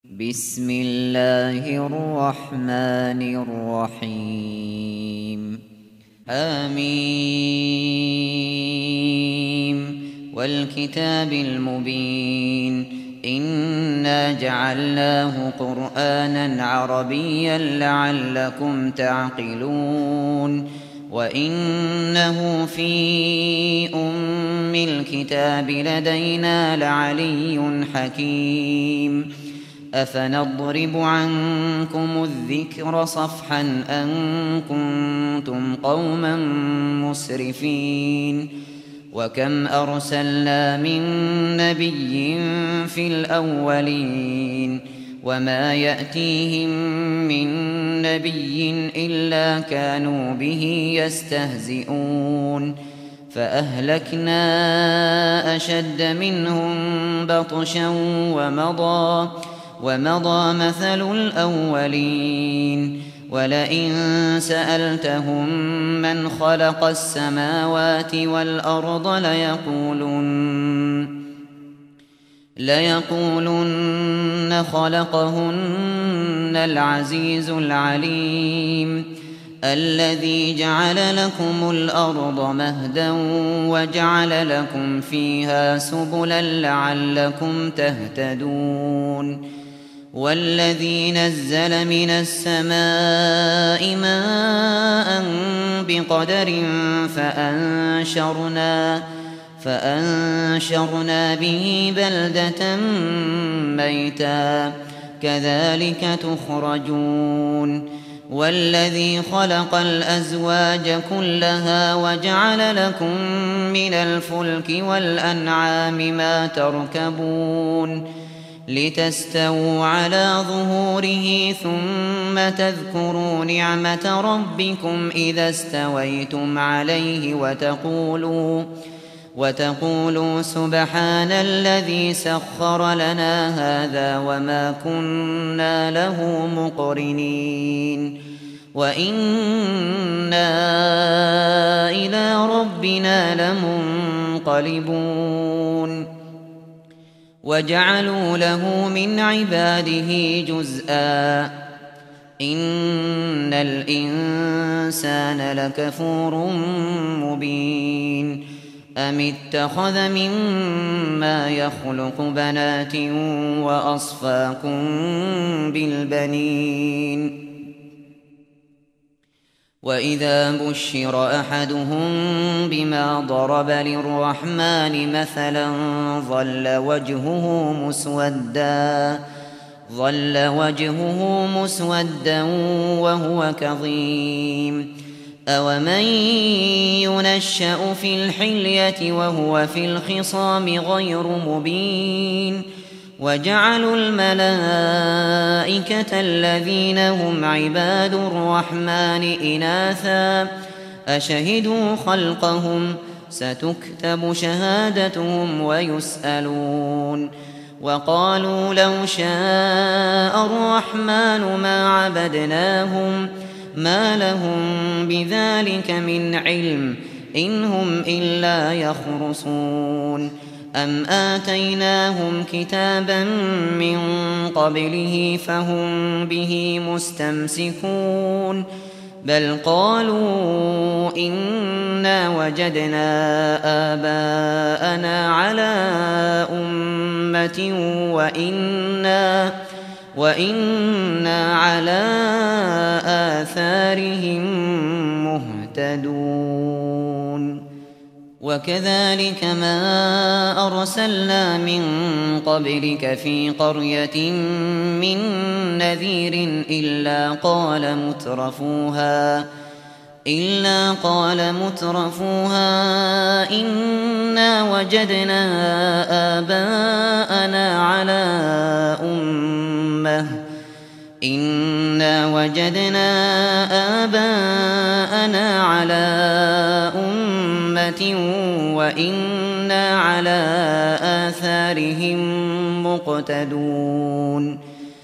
بسم الله الرحمن الرحيم آمين والكتاب المبين إنا جعلناه قرآنا عربيا لعلكم تعقلون وإنه في أم الكتاب لدينا لعلي حكيم أفنضرب عنكم الذكر صفحا أن كنتم قوما مسرفين وكم أرسلنا من نبي في الأولين وما يأتيهم من نبي إلا كانوا به يستهزئون فأهلكنا أشد منهم بطشا ومضى مثل الأولين ولئن سألتهم من خلق السماوات والأرض ليقولن خلقهن العزيز العليم الذي جعل لكم الأرض مهدا وجعل لكم فيها سبلا لعلكم تهتدون والذي نزل من السماء ماء بقدر فأنشرنا به بلدة ميتا كذلك تخرجون والذي خلق الأزواج كلها وجعل لكم من الفلك والأنعام ما تركبون لتستووا على ظهوره ثم تذكروا نعمة ربكم إذا استويتم عليه وتقولوا سبحان الذي سخر لنا هذا وما كنا له مقرنين وإنا إلى ربنا لمنقلبون وجعلوا له من عباده جزءا إن الإنسان لكفور مبين أم اتخذ مما يخلق بنات وأصفاكم بالبنين وإذا بشر أحدهم بما ضرب للرحمن مثلا ظل وجهه مسودا وهو كظيم أومن ينشأ في الحلية وهو في الخصام غير مبين وجعلوا الملائكة الذين هم عباد الرحمن إناثا أشهدوا خلقهم ستكتب شهادتهم ويسألون وقالوا لو شاء الرحمن ما عبدناهم ما لهم بذلك من علم إن هم إلا يخرصون أم آتيناهم كتابا من قبله فهم به مستمسكون بل قالوا إنا وجدنا آباءنا على أمة وإنا على آثارهم مهتدون وكذلك ما أرسلنا من قبلك في قرية من نذير إلا قال مترفوها إنا وجدنا آباءنا على أمة وإنا على آثارهم مقتدون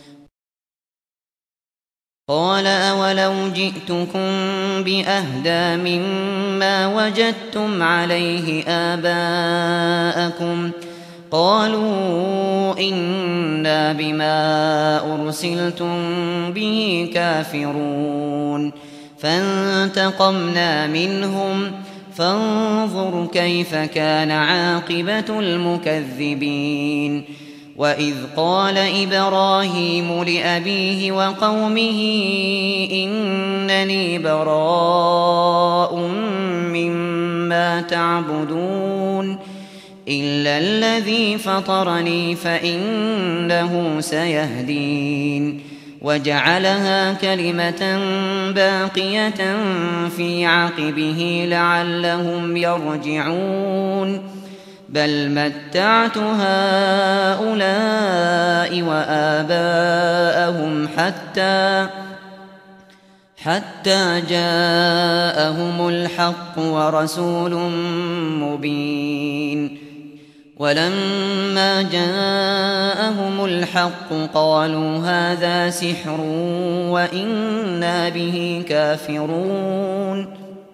قال أولو جئتكم بأهدى مما وجدتم عليه آباءكم قالوا إنا بما أرسلتم به كافرون فانتقمنا منهم فانظر كيف كان عاقبة المكذبين وإذ قال إبراهيم لأبيه وقومه إنني براء مما تعبدون إلا الذي فطرني فإنه سيهدين وجعلها كلمة باقية في عقبه لعلهم يرجعون بل متعت هؤلاء وآباءهم حتى جاءهم الحق ورسول مبين ولما جاءهم الحق قالوا هذا سحر وإنا به كافرون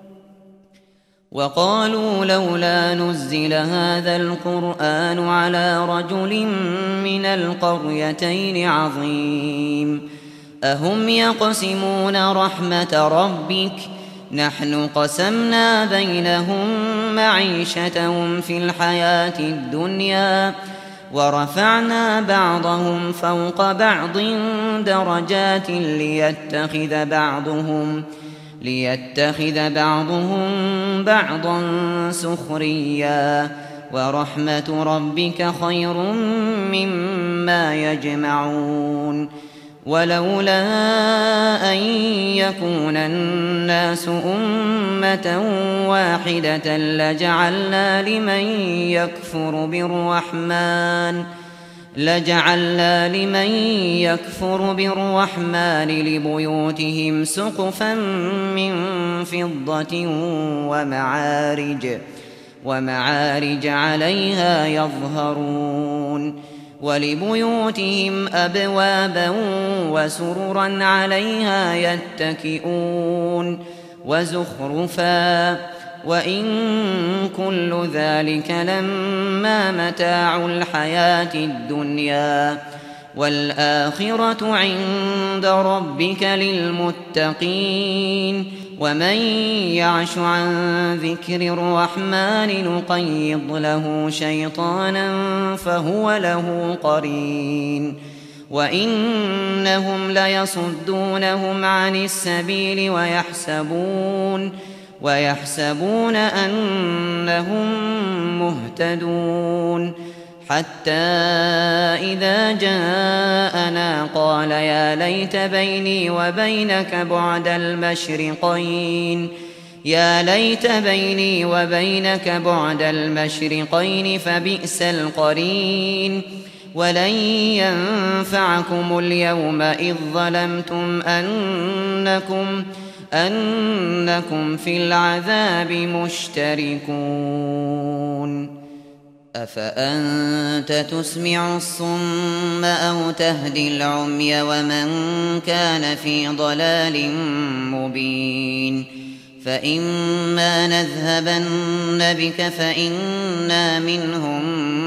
وقالوا لولا نزل هذا القرآن على رجل من القريتين عظيم أهم يقسمون رحمة ربك نحن قسمنا بينهم معيشتهم في الحياة الدنيا ورفعنا بعضهم فوق بعض درجات ليتخذ بعضهم بعضا سخريا ورحمة ربك خير مما يجمعون ولولا أن يكون الناس أمة واحدة لجعلنا لمن يكفر بالرحمن لبيوتهم سقفا من فضة ومعارج عليها يظهرون ولبيوتهم أبوابا وسررا عليها يتكئون وزخرفا وإن كل ذلك لما متاع الحياة الدنيا والآخرة عند ربك للمتقين ومن يعش عن ذكر الرحمن نقيض له شيطانا فهو له قرين وإنهم ليصدونهم عن السبيل ويحسبون أنهم مهتدون حتى إذا جاءنا قال يا ليت بيني وبينك بعد المشرقين فبئس القرين ولن ينفعكم اليوم إذ ظلمتم أنكم في العذاب مشتركون أفأنت تسمع الصم أو تهدي العمي ومن كان في ضلال مبين فإما نذهبن بك فإنا منهم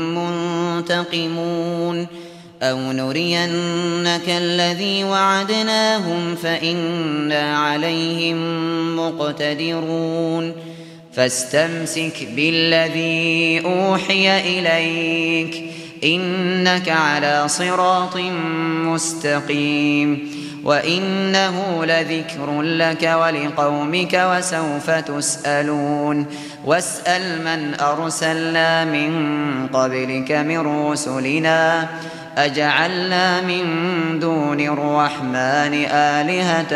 منتقمون أو نرينك الذي وعدناهم فإنا عليهم مقتدرون فاستمسك بالذي أوحي إليك إنك على صراط مستقيم وإنه لذكر لك ولقومك وسوف تسألون واسأل من أرسلنا من قبلك من رسلنا أجعلنا من دون الرحمن آلهة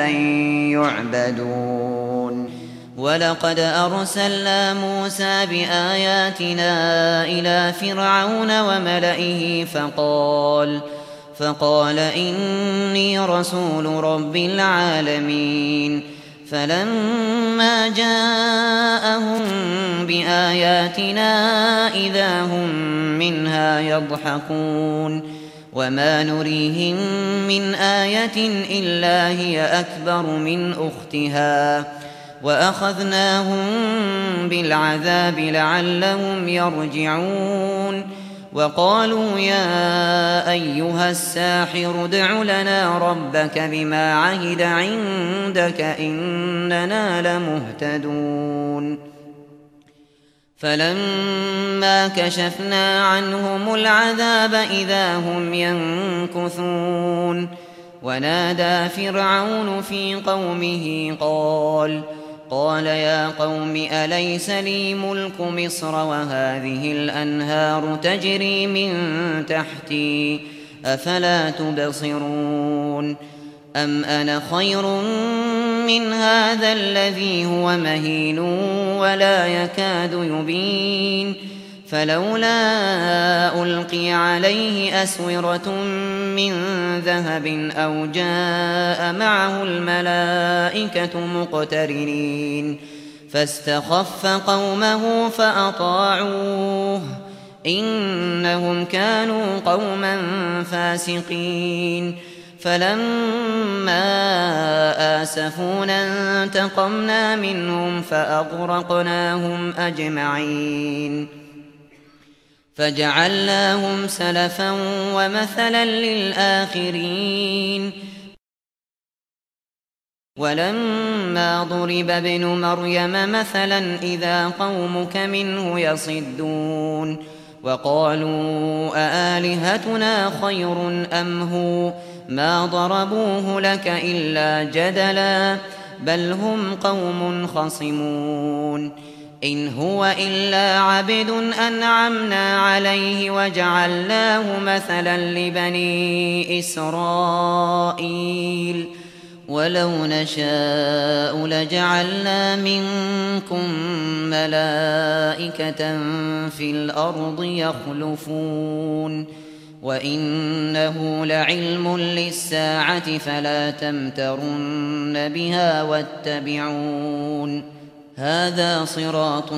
يعبدون ولقد أرسلنا موسى بآياتنا إلى فرعون وملئه فقال إني رسول رب العالمين فلما جاءهم بآياتنا إذا هم منها يضحكون وما نريهم من آية إلا هي أكبر من أختها وأخذناهم بالعذاب لعلهم يرجعون وقالوا يا أيها الساحر ادع لنا ربك بما عهد عندك إننا لمهتدون فلما كشفنا عنهم العذاب إذا هم ينكثون ونادى فرعون في قومه قال يا قوم أليس لي ملك مصر وهذه الأنهار تجري من تحتي أفلا تبصرون أم أنا خير من هذا الذي هو مهين ولا يكاد يبين فلولا ألقي عليه أسورة من ذهب أو جاء معه الملائكة مقترنين فاستخف قومه فأطاعوه إنهم كانوا قوما فاسقين فلما آسفونا انتقمنا منهم فأغرقناهم أجمعين فجعلناهم سلفا ومثلا للآخرين ولما ضرب ابن مريم مثلا إذا قومك منه يصدون وقالوا أآلهتنا خير أم هو ما ضربوه لك إلا جدلا بل هم قوم خصمون إن هو إلا عبد أنعمنا عليه وجعلناه مثلا لبني إسرائيل ولو نشاء لجعلنا منكم ملائكة في الأرض يخلفون وإنه لعلم للساعة فلا تمترن بها واتبعون هذا صراط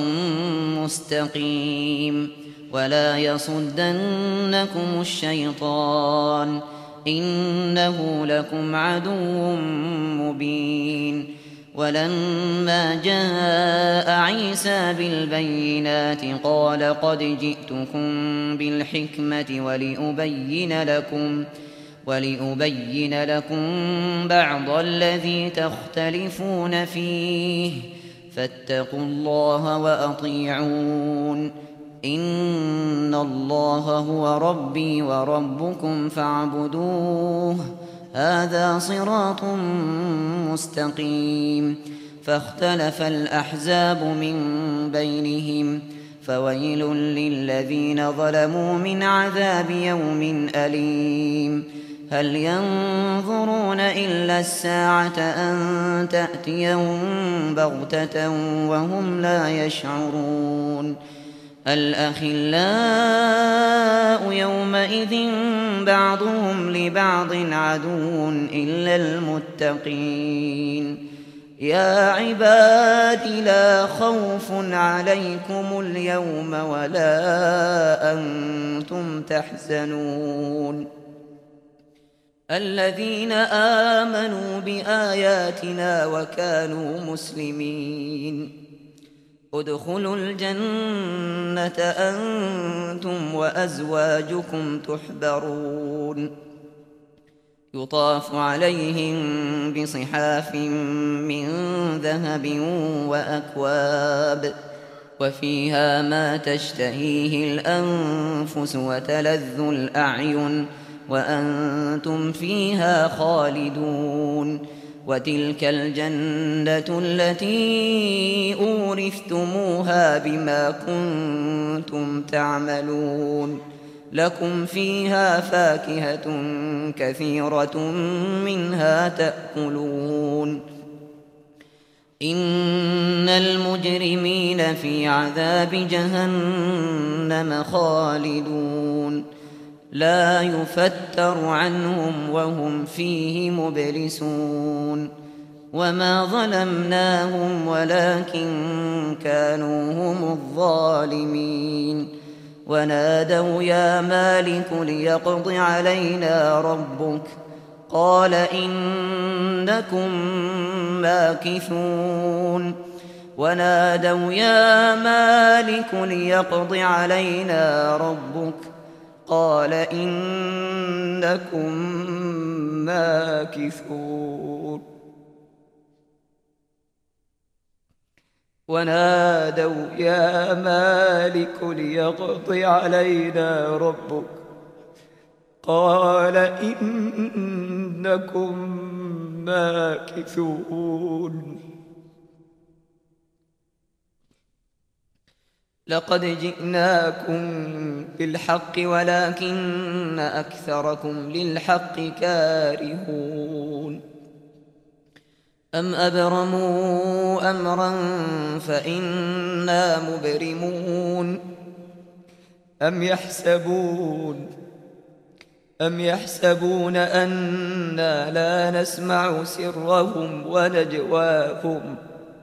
مستقيم ولا يصدنكم الشيطان إنه لكم عدو مبين ولما جاء عيسى بالبينات قال قد جئتكم بالحكمة ولأبين لكم بعض الذي تختلفون فيه فاتقوا الله وأطيعون إن الله هو ربي وربكم فاعبدوه هذا صراط مستقيم فاختلف الأحزاب من بينهم فويل للذين ظلموا من عذاب يوم أليم هل ينظرون إلا الساعة أن تأتيهم بغتة وهم لا يشعرون الأخلاء يومئذ بعضهم لبعض عدو إلا المتقين يا عباد لا خوف عليكم اليوم ولا أنتم تحزنون الذين آمنوا بآياتنا وكانوا مسلمين ادخلوا الجنة أنتم وأزواجكم تحبرون يطاف عليهم بصحاف من ذهب وأكواب وفيها ما تشتهيه الأنفس وتلذ الأعين وأنتم فيها خالدون وتلك الجنة التي أورثتموها بما كنتم تعملون لكم فيها فاكهة كثيرة منها تأكلون إن المجرمين في عذاب جهنم خالدون لا يفتر عنهم وهم فيه مبلسون وما ظلمناهم ولكن كانوا هم الظالمين ونادوا يا مالك ليقض علينا ربك قال إنكم ماكثون ونادوا يا مالك ليقض علينا ربك قال إنكم ماكثون. ونادوا يا مالك ليقض علينا ربك قال إنكم ماكثون. لقد جئناكم بالحق ولكن أكثركم للحق كارهون. أم أبرموا أمرا فإنا مبرمون. أم يحسبون أنا لا نسمع سرهم ونجواهم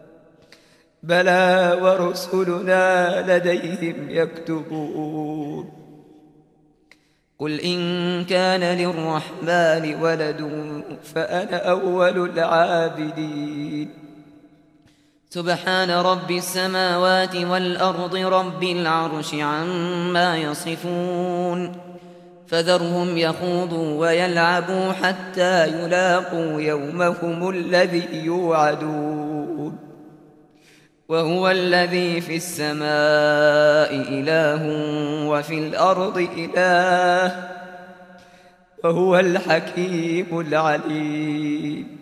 بلى ورسلنا لديهم يكتبون. قل إن كان للرحمن ولد فأنا أول العابدين. سبحان رب السماوات والأرض رب العرش عما يصفون. فذرهم يخوضوا ويلعبوا حتى يلاقوا يومهم الذي يوعدون. وهو الذي في السماء إله وفي الأرض إله وهو الحكيم العليم.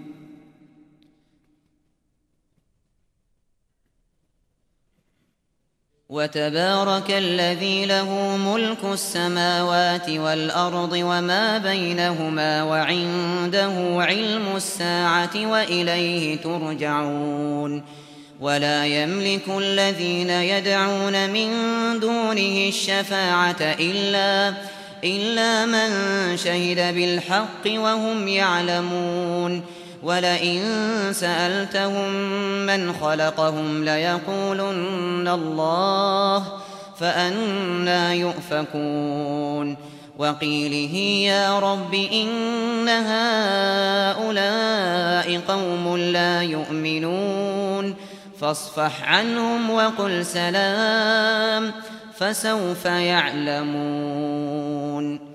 وتبارك الذي له ملك السماوات والأرض وما بينهما وعنده علم الساعة وإليه ترجعون. ولا يملك الذين يدعون من دونه الشفاعة إلا من شهد بالحق وهم يعلمون. ولئن سألتهم من خلقهم ليقولن الله فأنى يؤفكون. وقيله يا رب إن هؤلاء قوم لا يؤمنون فاصفح عنهم وقل سلام فسوف يعلمون.